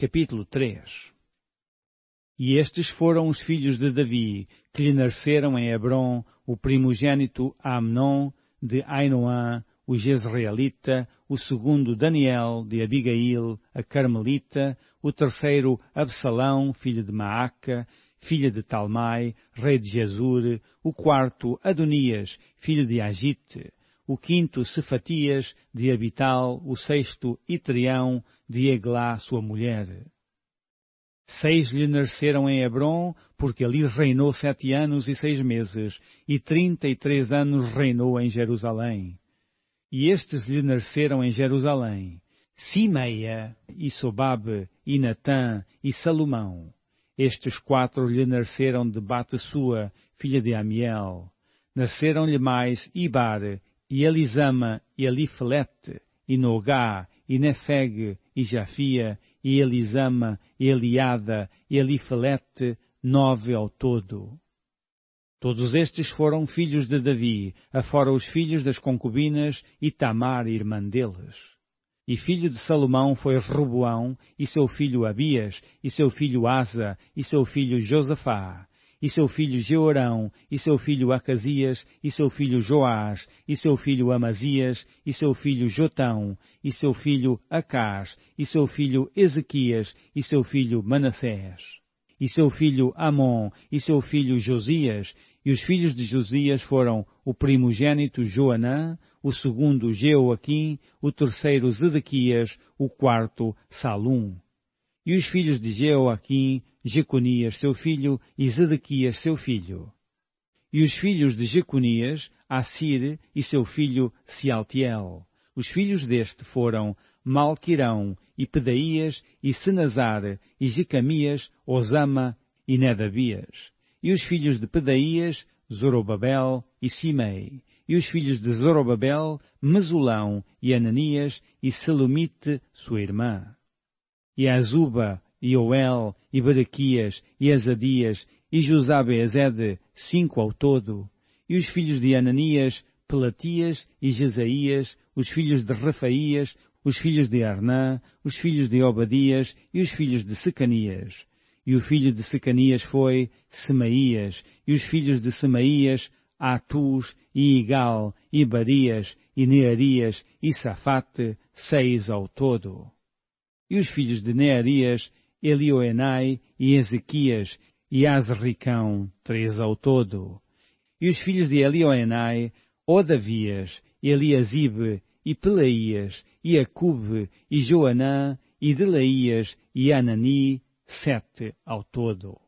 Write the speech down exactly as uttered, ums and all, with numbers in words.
Capítulo três. E estes foram os filhos de Davi, que lhe nasceram em Hebrom, o primogênito Amnon, de Ainoã, o Jezreelita, o segundo Daniel, de Abigail, a Carmelita, o terceiro Absalão, filho de Maaca, filha de Talmai, rei de Jesur, o quarto Adonias, filho de Agite, o quinto Cefatias, de Abital, o sexto Itrião, de Eglá, sua mulher. Seis lhe nasceram em Hebrom, porque ali reinou sete anos e seis meses, e trinta e três anos reinou em Jerusalém. E estes lhe nasceram em Jerusalém: Simeia, e Sobabe, e Natã, e Salomão. Estes quatro lhe nasceram de Bate-sua, filha de Amiel. Nasceram-lhe mais Ibar, e Elisama, e Elifelete, e Nogá, e Nefeg, e Jafia, e Elisama, e Eliada, e Elifelete, nove ao todo. Todos estes foram filhos de Davi, afora os filhos das concubinas, e Tamar, irmã deles. E filho de Salomão foi Roboão, e seu filho Abias, e seu filho Asa, e seu filho Josafá, e seu filho Jeorão, e seu filho Acasias, e seu filho Joás, e seu filho Amazias, e seu filho Jotão, e seu filho Acás, e seu filho Ezequias, e seu filho Manassés, e seu filho Amon, e seu filho Josias. E os filhos de Josias foram o primogênito Joanã, o segundo Jeoaquim, o terceiro Zedequias, o quarto Salum. E os filhos de Jeoaquim, Jeconias seu filho, e Zedequias seu filho. E os filhos de Jeconias, Assir e seu filho Sealtiel. Os filhos deste foram Malquirão, e Pedaías, e Senazar, e Jecamias, Osama e Nedabias. E os filhos de Pedaías, Zorobabel e Simei. E os filhos de Zorobabel, Mesulão e Ananias, e Selomite, sua irmã. E Azuba, e Oel, e Berequias, e Azadias, e Josabe-Ezede, cinco ao todo. E os filhos de Ananias, Pelatias e Jesaías, os filhos de Rafaías, os filhos de Arnã, os filhos de Obadias e os filhos de Secanias. E o filho de Secanias foi Semaías, e os filhos de Semaías, Atus, e Igal, e Barias, e Nearias, e Safate, seis ao todo. E os filhos de Nearias, Elioenai, e Ezequias, e Azricão, três ao todo. E os filhos de Elioenai, Odavias, Eliasibe, e Pelaías, e Acube, e Joanã, e Delaías, e Anani, sete ao todo.